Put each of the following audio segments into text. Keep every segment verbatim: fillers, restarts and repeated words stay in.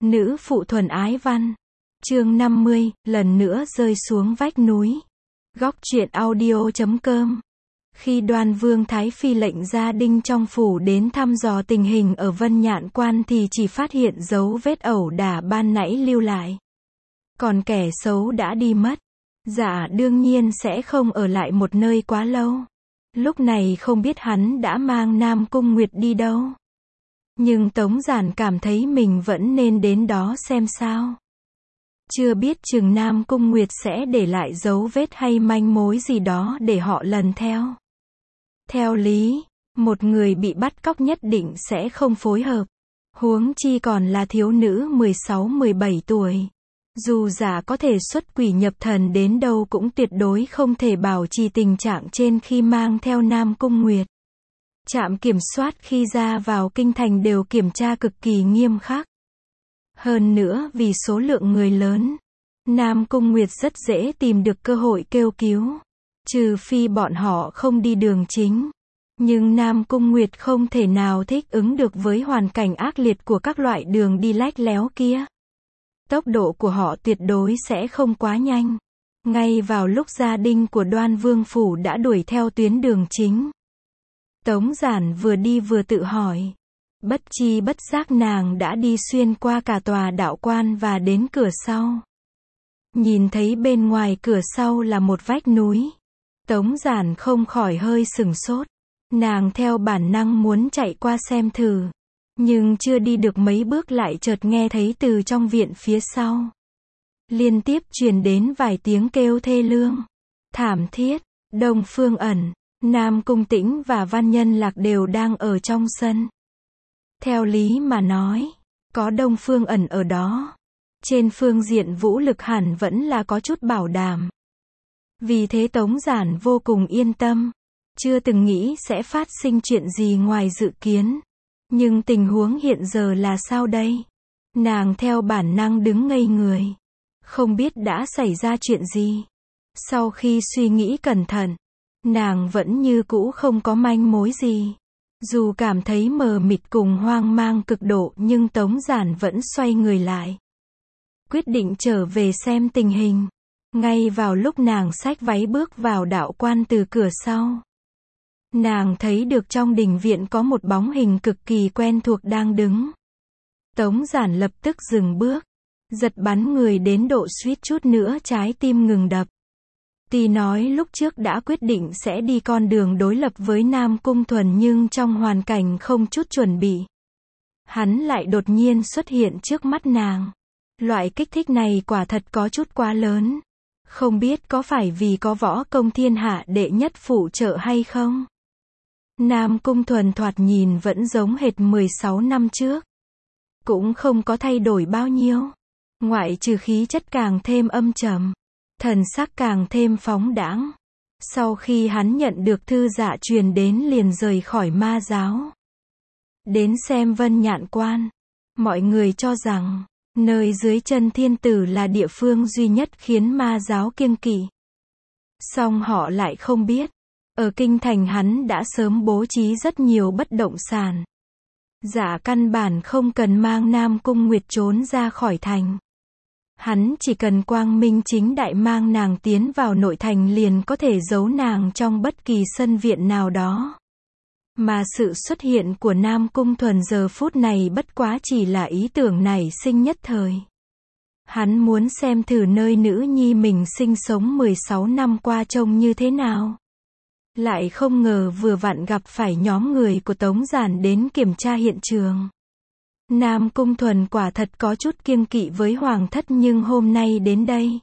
Nữ phụ thuần ái văn. Chương năm mươi, lần nữa rơi xuống vách núi. Góc truyện audio chấm com. Khi Đoan Vương Thái Phi lệnh gia đinh trong phủ đến thăm dò tình hình ở Vân Nhạn Quan thì chỉ phát hiện dấu vết ẩu đả ban nãy lưu lại. Còn kẻ xấu đã đi mất. Dạ đương nhiên sẽ không ở lại một nơi quá lâu. Lúc này không biết hắn đã mang Nam Cung Nguyệt đi đâu. Nhưng Tống Giản cảm thấy mình vẫn nên đến đó xem sao. Chưa biết chừng Nam Cung Nguyệt sẽ để lại dấu vết hay manh mối gì đó để họ lần theo. Theo lý, một người bị bắt cóc nhất định sẽ không phối hợp. Huống chi còn là thiếu nữ mười sáu mười bảy tuổi. Dù giả có thể xuất quỷ nhập thần đến đâu cũng tuyệt đối không thể bảo trì tình trạng trên khi mang theo Nam Cung Nguyệt. Trạm kiểm soát khi ra vào kinh thành đều kiểm tra cực kỳ nghiêm khắc. Hơn nữa vì số lượng người lớn, Nam Cung Nguyệt rất dễ tìm được cơ hội kêu cứu. Trừ phi bọn họ không đi đường chính. Nhưng Nam Cung Nguyệt không thể nào thích ứng được với hoàn cảnh ác liệt của các loại đường đi lách léo kia. Tốc độ của họ tuyệt đối sẽ không quá nhanh. Ngay vào lúc gia đinh của Đoan Vương Phủ đã đuổi theo tuyến đường chính. Tống Giản vừa đi vừa tự hỏi. Bất chi bất giác nàng đã đi xuyên qua cả tòa đạo quan và đến cửa sau. Nhìn thấy bên ngoài cửa sau là một vách núi. Tống Giản không khỏi hơi sửng sốt. Nàng theo bản năng muốn chạy qua xem thử. Nhưng chưa đi được mấy bước lại chợt nghe thấy từ trong viện phía sau. Liên tiếp truyền đến vài tiếng kêu thê lương. Thảm thiết. Đông Phương Ẩn, Nam Cung Tĩnh và Văn Nhân Lạc đều đang ở trong sân. Theo lý mà nói, có Đông Phương Ẩn ở đó. Trên phương diện vũ lực hẳn vẫn là có chút bảo đảm. Vì thế Tống Giản vô cùng yên tâm. Chưa từng nghĩ sẽ phát sinh chuyện gì ngoài dự kiến. Nhưng tình huống hiện giờ là sao đây? Nàng theo bản năng đứng ngây người. Không biết đã xảy ra chuyện gì. Sau khi suy nghĩ cẩn thận, nàng vẫn như cũ không có manh mối gì. Dù cảm thấy mờ mịt cùng hoang mang cực độ nhưng Tống Giản vẫn xoay người lại. Quyết định trở về xem tình hình. Ngay vào lúc nàng xách váy bước vào đạo quan từ cửa sau. Nàng thấy được trong đình viện có một bóng hình cực kỳ quen thuộc đang đứng. Tống Giản lập tức dừng bước. Giật bắn người đến độ suýt chút nữa trái tim ngừng đập. Tuy nói lúc trước đã quyết định sẽ đi con đường đối lập với Nam Cung Thuần nhưng trong hoàn cảnh không chút chuẩn bị. Hắn lại đột nhiên xuất hiện trước mắt nàng. Loại kích thích này quả thật có chút quá lớn. Không biết có phải vì có võ công thiên hạ đệ nhất phụ trợ hay không? Nam Cung Thuần thoạt nhìn vẫn giống hệt mười sáu năm trước. Cũng không có thay đổi bao nhiêu. Ngoại trừ khí chất càng thêm âm trầm. Thần sắc càng thêm phóng đãng. Sau khi hắn nhận được thư dạ truyền đến liền rời khỏi ma giáo. Đến xem Vân Nhạn Quan. Mọi người cho rằng, nơi dưới chân thiên tử là địa phương duy nhất khiến ma giáo kiêng kỵ. Song họ lại không biết. Ở kinh thành hắn đã sớm bố trí rất nhiều bất động sản. Dạ căn bản không cần mang Nam Cung Nguyệt trốn ra khỏi thành. Hắn chỉ cần quang minh chính đại mang nàng tiến vào nội thành liền có thể giấu nàng trong bất kỳ sân viện nào đó. Mà sự xuất hiện của Nam Cung Thuần giờ phút này bất quá chỉ là ý tưởng nảy sinh nhất thời. Hắn muốn xem thử nơi nữ nhi mình sinh sống mười sáu năm qua trông như thế nào. Lại không ngờ vừa vặn gặp phải nhóm người của Tống Giản đến kiểm tra hiện trường. Nam Cung Thuần quả thật có chút kiêng kỵ với hoàng thất nhưng hôm nay đến đây.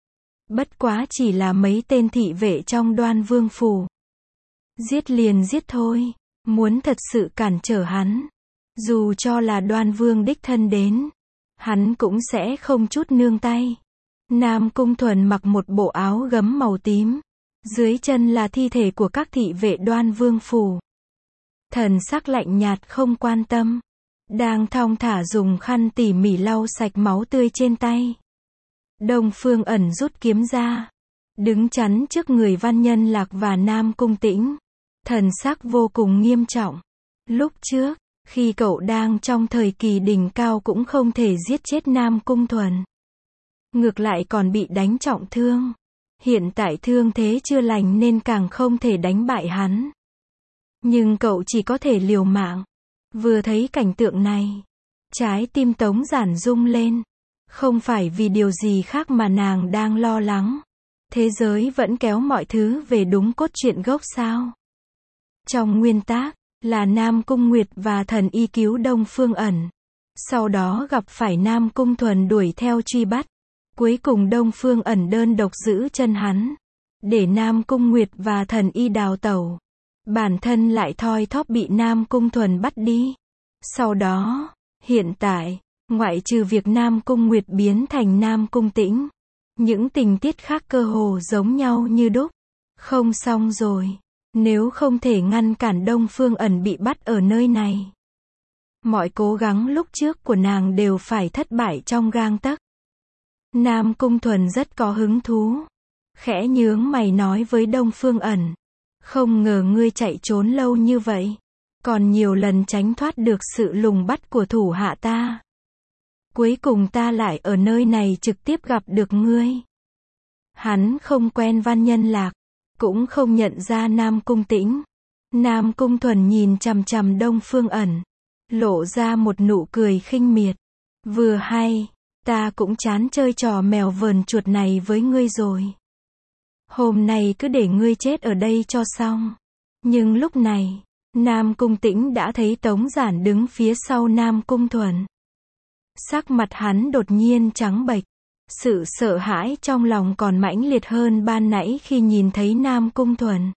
Bất quá chỉ là mấy tên thị vệ trong Đoan Vương Phủ. Giết liền giết thôi, muốn thật sự cản trở hắn. Dù cho là Đoan Vương đích thân đến, hắn cũng sẽ không chút nương tay. Nam Cung Thuần mặc một bộ áo gấm màu tím. Dưới chân là thi thể của các thị vệ Đoan Vương Phủ. Thần sắc lạnh nhạt không quan tâm. Đang thong thả dùng khăn tỉ mỉ lau sạch máu tươi trên tay. Đông Phương Ẩn rút kiếm ra. Đứng chắn trước người Văn Nhân Lạc và Nam Cung Tĩnh. Thần sắc vô cùng nghiêm trọng. Lúc trước, Khi cậu đang trong thời kỳ đỉnh cao cũng không thể giết chết Nam Cung Thuần. Ngược lại còn bị đánh trọng thương. Hiện tại thương thế chưa lành nên càng không thể đánh bại hắn. Nhưng cậu chỉ có thể liều mạng. Vừa thấy cảnh tượng này, trái tim Tống Giản rung lên. Không phải vì điều gì khác mà nàng đang lo lắng. Thế giới vẫn kéo mọi thứ về đúng cốt truyện gốc sao? Trong nguyên tác, là Nam Cung Nguyệt và thần y cứu Đông Phương Ẩn. Sau đó gặp phải Nam Cung Thuần đuổi theo truy bắt. Cuối cùng Đông Phương Ẩn đơn độc giữ chân hắn. Để Nam Cung Nguyệt và thần y đào tẩu. Bản thân lại thoi thóp bị Nam Cung Thuần bắt đi. Sau đó, hiện tại, ngoại trừ việc Nam Cung Nguyệt biến thành Nam Cung Tĩnh, những tình tiết khác cơ hồ giống nhau như đúc. Không xong rồi. Nếu không thể ngăn cản Đông Phương Ẩn bị bắt ở nơi này, mọi cố gắng lúc trước của nàng đều phải thất bại trong gang tấc. Nam Cung Thuần rất có hứng thú. Khẽ nhướng mày nói với Đông Phương Ẩn. Không ngờ ngươi chạy trốn lâu như vậy. Còn nhiều lần tránh thoát được sự lùng bắt của thủ hạ ta. Cuối cùng ta lại ở nơi này trực tiếp gặp được ngươi. Hắn không quen Văn Nhân Lạc. Cũng không nhận ra Nam Cung Tĩnh. Nam Cung Thuần nhìn chằm chằm Đông Phương Ẩn. Lộ ra một nụ cười khinh miệt. Vừa hay, ta cũng chán chơi trò mèo vờn chuột này với ngươi rồi. Hôm nay cứ để ngươi chết ở đây cho xong. Nhưng lúc này, Nam Cung Tĩnh đã thấy Tống Giản đứng phía sau Nam Cung Thuần. Sắc mặt hắn đột nhiên trắng bệch. Sự sợ hãi trong lòng còn mãnh liệt hơn ban nãy khi nhìn thấy Nam Cung Thuần.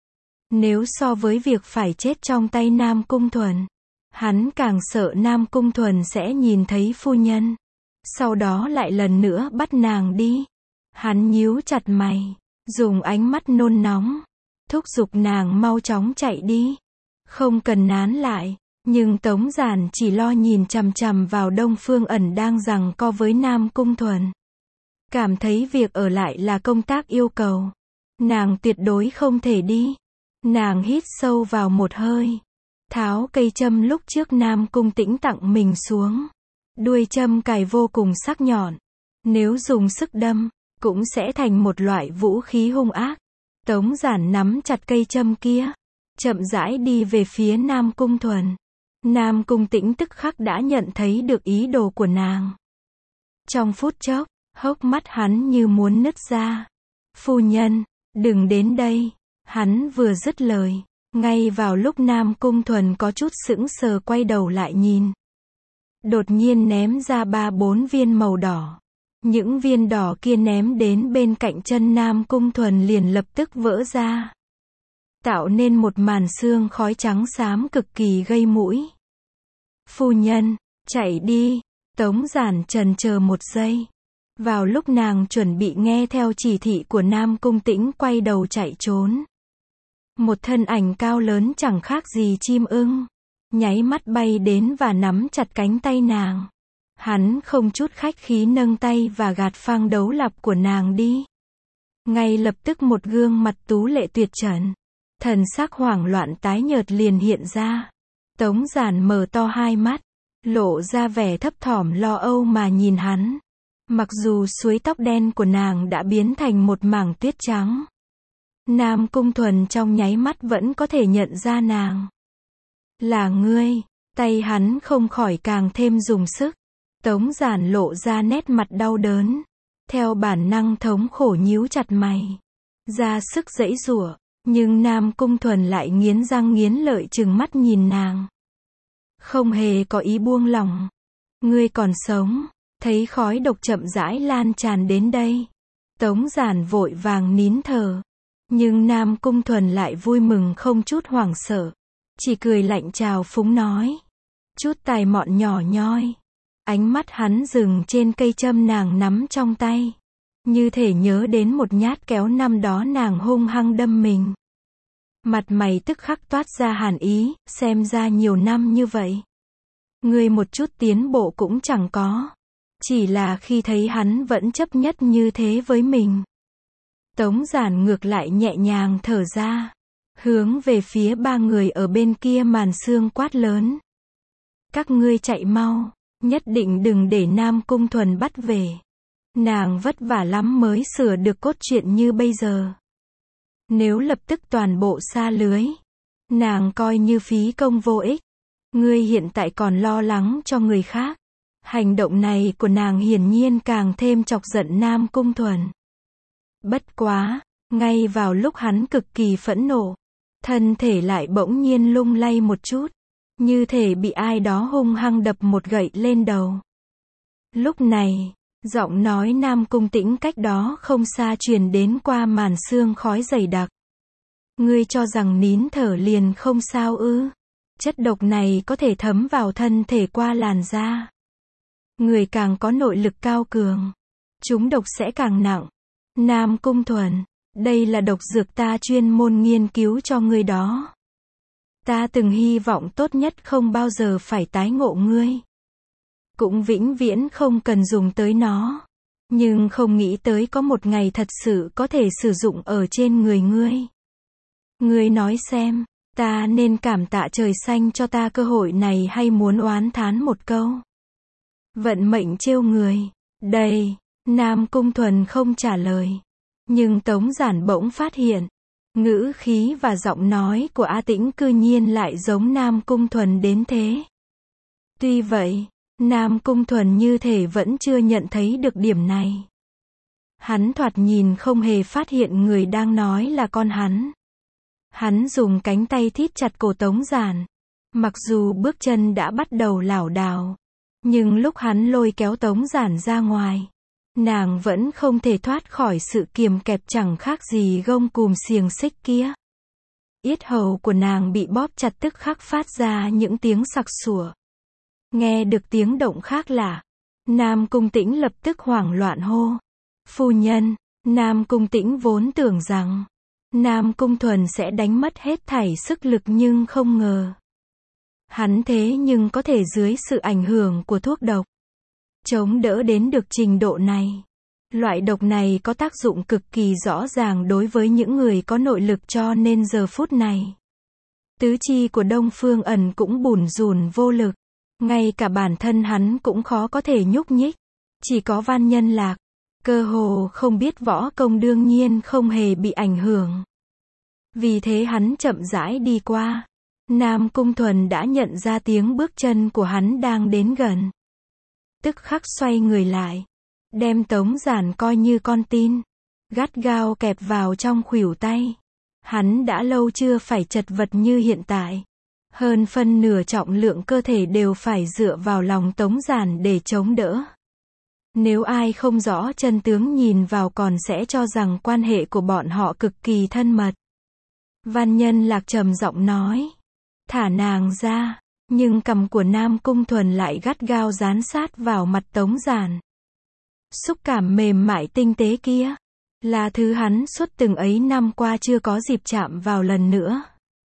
Nếu so với việc phải chết trong tay Nam Cung Thuần, hắn càng sợ Nam Cung Thuần sẽ nhìn thấy phu nhân. Sau đó lại lần nữa bắt nàng đi. Hắn nhíu chặt mày, dùng ánh mắt nôn nóng, thúc giục nàng mau chóng chạy đi. Không cần nán lại. Nhưng Tống Giản chỉ lo nhìn chằm chằm vào Đông Phương Ẩn đang giằng co với Nam Cung Thuần. Cảm thấy việc ở lại là công tác yêu cầu. Nàng tuyệt đối không thể đi. Nàng hít sâu vào một hơi. Tháo cây châm lúc trước Nam Cung Tĩnh tặng mình xuống. Đuôi châm cài vô cùng sắc nhọn. Nếu dùng sức đâm, cũng sẽ thành một loại vũ khí hung ác. Tống Giản nắm chặt cây châm kia. Chậm rãi đi về phía Nam Cung Thuần. Nam Cung Tĩnh tức khắc đã nhận thấy được ý đồ của nàng. Trong phút chốc, hốc mắt hắn như muốn nứt ra. Phu nhân, đừng đến đây. Hắn vừa dứt lời, ngay vào lúc Nam Cung Thuần có chút sững sờ quay đầu lại nhìn. Đột nhiên ném ra ba bốn viên màu đỏ. Những viên đỏ kia ném đến bên cạnh chân Nam Cung Thuần liền lập tức vỡ ra. Tạo nên một màn sương khói trắng xám cực kỳ gây mũi. Phu nhân, chạy đi. Tống Giản chần chờ một giây. Vào lúc nàng chuẩn bị nghe theo chỉ thị của Nam Cung Tĩnh quay đầu chạy trốn. Một thân ảnh cao lớn chẳng khác gì chim ưng. Nháy mắt bay đến và nắm chặt cánh tay nàng. Hắn không chút khách khí nâng tay và gạt phang đấu lạp của nàng đi. Ngay lập tức một gương mặt tú lệ tuyệt trần. Thần sắc hoảng loạn tái nhợt liền hiện ra. Tống Giản mở to hai mắt. Lộ ra vẻ thấp thỏm lo âu mà nhìn hắn. Mặc dù suối tóc đen của nàng đã biến thành một mảng tuyết trắng. Nam Cung Thuần trong nháy mắt vẫn có thể nhận ra nàng. Là ngươi. Tay hắn không khỏi càng thêm dùng sức. Tống Giản lộ ra nét mặt đau đớn. Theo bản năng thống khổ nhíu chặt mày. Ra sức giãy giụa. Nhưng Nam Cung Thuần lại nghiến răng nghiến lợi trừng mắt nhìn nàng. Không hề có ý buông lỏng. Ngươi còn sống. Thấy khói độc chậm rãi lan tràn đến đây. Tống Giản vội vàng nín thở. Nhưng Nam Cung Thuần lại vui mừng không chút hoảng sợ. Chỉ cười lạnh chào phúng nói. Chút tài mọn nhỏ nhoi. Ánh mắt hắn dừng trên cây châm nàng nắm trong tay. Như thể nhớ đến một nhát kéo năm đó nàng hung hăng đâm mình. Mặt mày tức khắc toát ra hàn ý, xem ra nhiều năm như vậy. Ngươi một chút tiến bộ cũng chẳng có. Chỉ là khi thấy hắn vẫn chấp nhất như thế với mình. Tống Giản ngược lại nhẹ nhàng thở ra. Hướng về phía ba người ở bên kia màn sương quát lớn. Các ngươi chạy mau, nhất định đừng để Nam Cung Thuần bắt về. Nàng vất vả lắm mới sửa được cốt truyện như bây giờ. Nếu lập tức toàn bộ sa lưới, nàng coi như phí công vô ích. Ngươi hiện tại còn lo lắng cho người khác. Hành động này của nàng hiển nhiên càng thêm chọc giận Nam Cung Thuần. Bất quá, ngay vào lúc hắn cực kỳ phẫn nộ, thân thể lại bỗng nhiên lung lay một chút, như thể bị ai đó hung hăng đập một gậy lên đầu. Lúc này, giọng nói Nam Cung Tĩnh cách đó không xa truyền đến qua màn sương khói dày đặc. Ngươi cho rằng nín thở liền không sao ư? Chất độc này có thể thấm vào thân thể qua làn da. Người càng có nội lực cao cường, chúng độc sẽ càng nặng. Nam Cung Thuần, đây là độc dược ta chuyên môn nghiên cứu cho ngươi đó. Ta từng hy vọng tốt nhất không bao giờ phải tái ngộ ngươi. Cũng vĩnh viễn không cần dùng tới nó. Nhưng không nghĩ tới có một ngày thật sự có thể sử dụng ở trên người ngươi. Ngươi nói xem, ta nên cảm tạ trời xanh cho ta cơ hội này hay muốn oán thán một câu. Vận mệnh trêu người. Đây, Nam Cung Thuần không trả lời. Nhưng Tống Giản bỗng phát hiện, ngữ khí và giọng nói của A Tĩnh cư nhiên lại giống Nam Cung Thuần đến thế. Tuy vậy, Nam Cung Thuần như thể vẫn chưa nhận thấy được điểm này. Hắn thoạt nhìn không hề phát hiện người đang nói là con hắn. Hắn dùng cánh tay thít chặt cổ Tống Giản. Mặc dù bước chân đã bắt đầu lảo đảo, nhưng lúc hắn lôi kéo Tống Giản ra ngoài, nàng vẫn không thể thoát khỏi sự kiềm kẹp chẳng khác gì gông cùm xiềng xích kia. Yết hầu của nàng bị bóp chặt tức khắc phát ra những tiếng sặc sủa. Nghe được tiếng động khác lạ, Nam Cung Tĩnh lập tức hoảng loạn hô. Phu nhân, Nam Cung Tĩnh vốn tưởng rằng Nam Cung Thuần sẽ đánh mất hết thảy sức lực nhưng không ngờ. Hắn thế nhưng có thể dưới sự ảnh hưởng của thuốc độc chống đỡ đến được trình độ này. Loại độc này có tác dụng cực kỳ rõ ràng đối với những người có nội lực cho nên giờ phút này. Tứ chi của Đông Phương Ẩn cũng bủn rủn vô lực. Ngay cả bản thân hắn cũng khó có thể nhúc nhích. Chỉ có Văn Nhân Lạc, cơ hồ không biết võ công đương nhiên không hề bị ảnh hưởng. Vì thế hắn chậm rãi đi qua. Nam Cung Thuần đã nhận ra tiếng bước chân của hắn đang đến gần. Tức khắc xoay người lại, đem Tống Giản coi như con tin, gắt gao kẹp vào trong khuỷu tay. Hắn đã lâu chưa phải chật vật như hiện tại. Hơn phân nửa trọng lượng cơ thể đều phải dựa vào lòng Tống Giản để chống đỡ. Nếu ai không rõ chân tướng nhìn vào còn sẽ cho rằng quan hệ của bọn họ cực kỳ thân mật. Văn Nhân Lạc trầm giọng nói. Thả nàng ra. Nhưng cằm của Nam Cung Thuần lại gắt gao dán sát vào mặt Tống Giản. Xúc cảm mềm mại tinh tế kia, là thứ hắn suốt từng ấy năm qua chưa có dịp chạm vào lần nữa.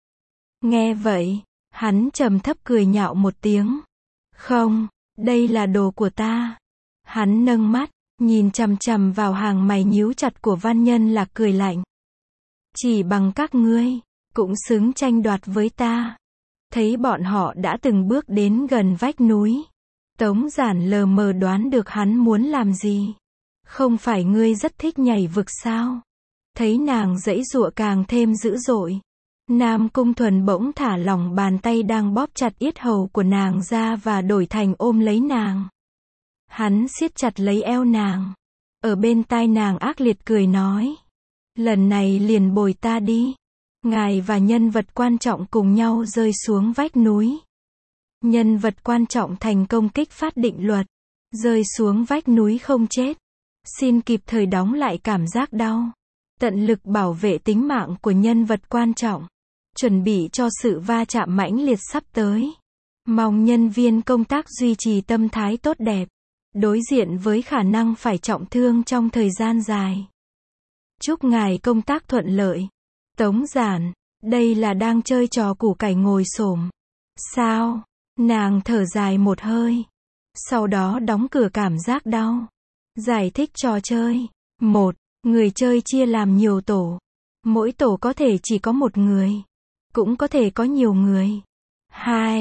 Nghe vậy, hắn trầm thấp cười nhạo một tiếng. Không, đây là đồ của ta. Hắn nâng mắt, nhìn chằm chằm vào hàng mày nhíu chặt của Văn Nhân Lạc cười lạnh. Chỉ bằng các ngươi, cũng xứng tranh đoạt với ta. Thấy bọn họ đã từng bước đến gần vách núi. Tống Giản lờ mờ đoán được hắn muốn làm gì. Không phải ngươi rất thích nhảy vực sao? Thấy nàng giãy giụa càng thêm dữ dội. Nam Cung Thuần bỗng thả lỏng bàn tay đang bóp chặt yết hầu của nàng ra và đổi thành ôm lấy nàng. Hắn siết chặt lấy eo nàng. Ở bên tai nàng ác liệt cười nói. Lần này liền bồi ta đi. Ngài và nhân vật quan trọng cùng nhau rơi xuống vách núi. Nhân vật quan trọng thành công kích phát định luật. Rơi xuống vách núi không chết. Xin kịp thời đóng lại cảm giác đau. Tận lực bảo vệ tính mạng của nhân vật quan trọng. Chuẩn bị cho sự va chạm mãnh liệt sắp tới. Mong nhân viên công tác duy trì tâm thái tốt đẹp. Đối diện với khả năng phải trọng thương trong thời gian dài. Chúc ngài công tác thuận lợi. Tống Giản, đây là đang chơi trò củ cải ngồi xổm. Sao? Nàng thở dài một hơi. Sau đó đóng cửa cảm giác đau. Giải thích trò chơi. Một, người chơi chia làm nhiều tổ. Mỗi tổ có thể chỉ có một người. Cũng có thể có nhiều người. Hai,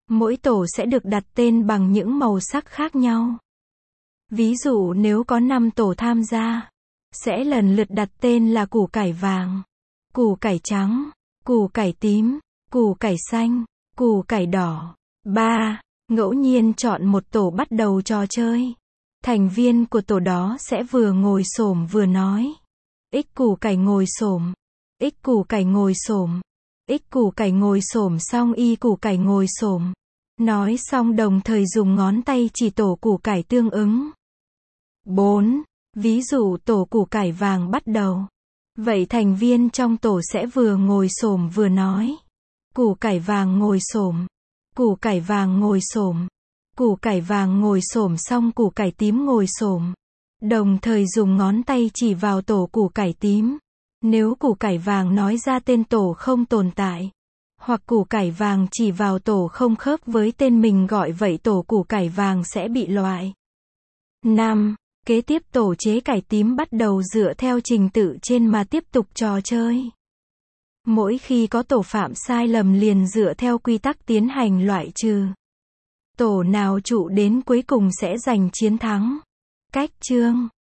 Mỗi tổ sẽ được đặt tên bằng những màu sắc khác nhau. Ví dụ nếu có năm tổ tham gia, sẽ lần lượt đặt tên là củ cải vàng, củ cải trắng, củ cải tím, củ cải xanh, củ cải đỏ. ba. Ngẫu nhiên chọn một tổ bắt đầu trò chơi. Thành viên của tổ đó sẽ vừa ngồi xổm vừa nói. X củ cải ngồi xổm, X củ cải ngồi xổm, X củ cải ngồi xổm xong Y củ cải ngồi xổm. Nói xong đồng thời dùng ngón tay chỉ tổ củ cải tương ứng. bốn. Ví dụ tổ củ cải vàng bắt đầu. Vậy thành viên trong tổ sẽ vừa ngồi xổm vừa nói. Củ cải vàng ngồi xổm, củ cải vàng ngồi xổm, củ cải vàng ngồi xổm xong củ cải tím ngồi xổm. Đồng thời dùng ngón tay chỉ vào tổ củ cải tím. Nếu củ cải vàng nói ra tên tổ không tồn tại, hoặc củ cải vàng chỉ vào tổ không khớp với tên mình gọi vậy tổ củ cải vàng sẽ bị loại. năm. Kế tiếp tổ chế cải tím bắt đầu dựa theo trình tự trên mà tiếp tục trò chơi. Mỗi khi có tổ phạm sai lầm liền dựa theo quy tắc tiến hành loại trừ. Tổ nào trụ đến cuối cùng sẽ giành chiến thắng. Cách chương